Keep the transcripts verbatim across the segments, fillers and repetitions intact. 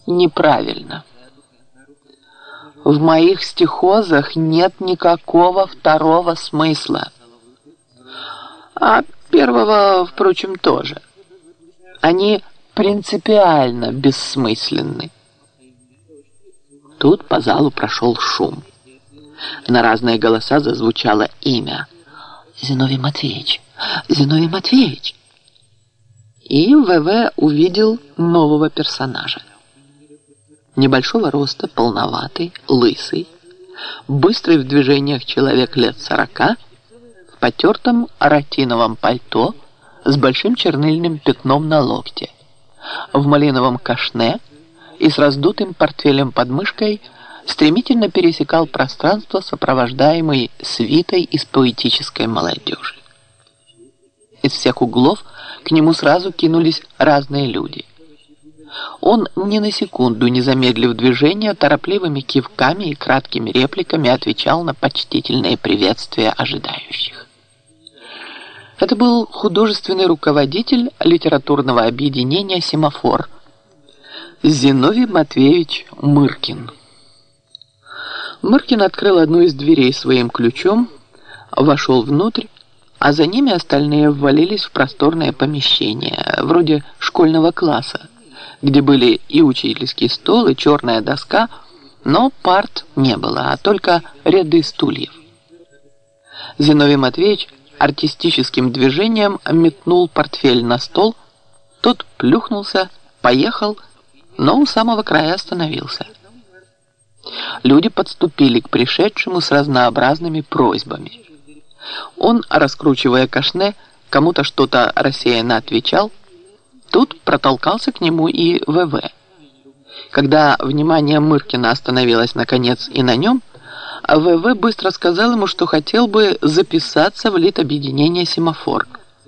Неправильно. В моих стихозах нет никакого второго смысла. А первого, впрочем, тоже. Они принципиально бессмысленны. Тут по залу прошел шум. На разные голоса зазвучало имя. Зиновий Матвеевич, Зиновий Матвеевич. И ВВ увидел нового персонажа. Небольшого роста, полноватый, лысый, быстрый в движениях человек лет сорока, в потертом ратиновом пальто с большим чернильным пятном на локте, в малиновом кашне и с раздутым портфелем под мышкой стремительно пересекал пространство, сопровождаемый свитой из поэтической молодежи. Из всех углов к нему сразу кинулись разные люди. Он ни на секунду не замедлив движения, торопливыми кивками и краткими репликами отвечал на почтительные приветствия ожидающих. Это был художественный руководитель литературного объединения «Семафор» Зиновий Матвеевич Мыркин. Мыркин открыл одну из дверей своим ключом, вошел внутрь, а за ними остальные ввалились в просторное помещение, вроде школьного класса, где были и учительский стол, и черная доска, но парт не было, а только ряды стульев. Зиновий Матвеевич артистическим движением метнул портфель на стол, тот плюхнулся, поехал, но у самого края остановился. Люди подступили к пришедшему с разнообразными просьбами. Он, раскручивая кашне, кому-то что-то рассеянно отвечал. Тут протолкался к нему и ВВ. Когда внимание Мыркина остановилось наконец и на нем, ВВ быстро сказал ему, что хотел бы записаться в литобъединение «Семафор».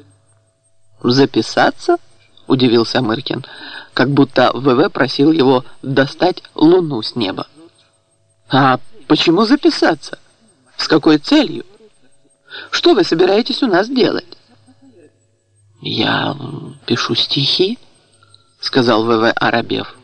«Записаться?» – удивился Мыркин, как будто ВВ просил его достать луну с неба. «А почему записаться? С какой целью? Что вы собираетесь у нас делать?» «Я пишу стихи», — сказал ВВ оробев.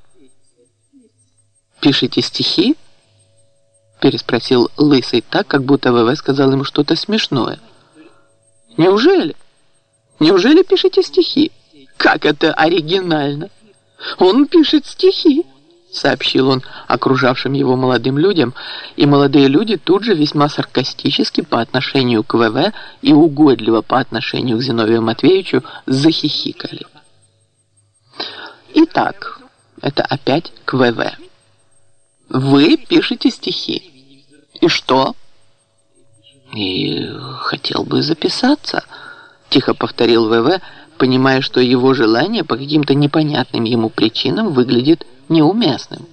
«Пишите стихи?» — переспросил Лысый так, как будто ВВ сказал ему что-то смешное. «Неужели? Неужели пишете стихи? Как это оригинально! Он пишет стихи!» — сообщил он окружавшим его молодым людям, и молодые люди тут же весьма саркастически по отношению к ВВ и угодливо по отношению к Зиновию Матвеевичу захихикали. Итак, это опять к ВВ. Вы пишете стихи. И что? И хотел бы записаться, тихо повторил ВВ, понимая, что его желание по каким-то непонятным ему причинам выглядит неуместным.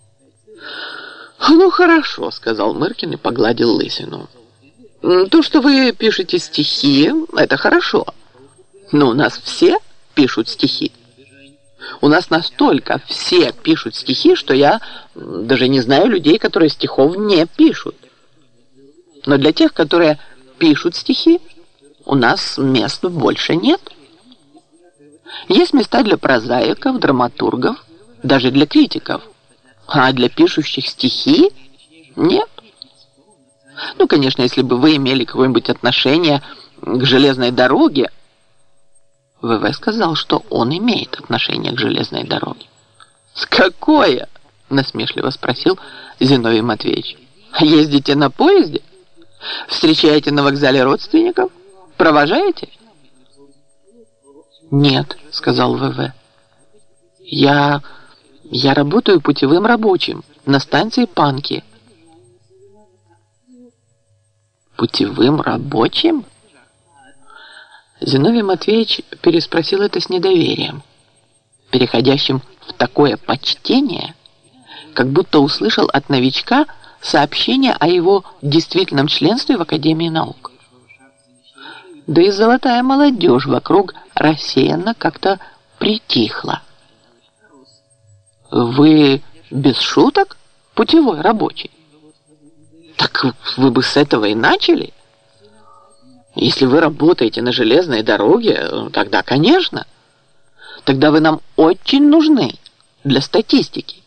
«Ну, хорошо», — сказал Мыркин и погладил лысину. «То, что вы пишете стихи, это хорошо. Но у нас все пишут стихи. У нас настолько все пишут стихи, что я даже не знаю людей, которые стихов не пишут. Но для тех, которые пишут стихи, у нас мест больше нет. Есть места для прозаиков, драматургов, даже для критиков. А для пишущих стихи нет. Ну, конечно, если бы вы имели какое-нибудь отношение к железной дороге». ВВ сказал, что он имеет отношение к железной дороге. «С какое?» — насмешливо спросил Зиновий Матвеевич. «Ездите на поезде? Встречаете на вокзале родственников? Провожаете?» «Нет», — сказал ВВ. «Я... я работаю путевым рабочим на станции Панки». «Путевым рабочим?» Зиновий Матвеевич переспросил это с недоверием, переходящим в такое почтение, как будто услышал от новичка сообщение о его действительном членстве в Академии наук. Да и золотая молодежь вокруг рассеянно как-то притихла. «Вы без шуток путевой рабочий? Так вы бы с этого и начали. Если вы работаете на железной дороге, тогда, конечно. Тогда вы нам очень нужны. для статистики.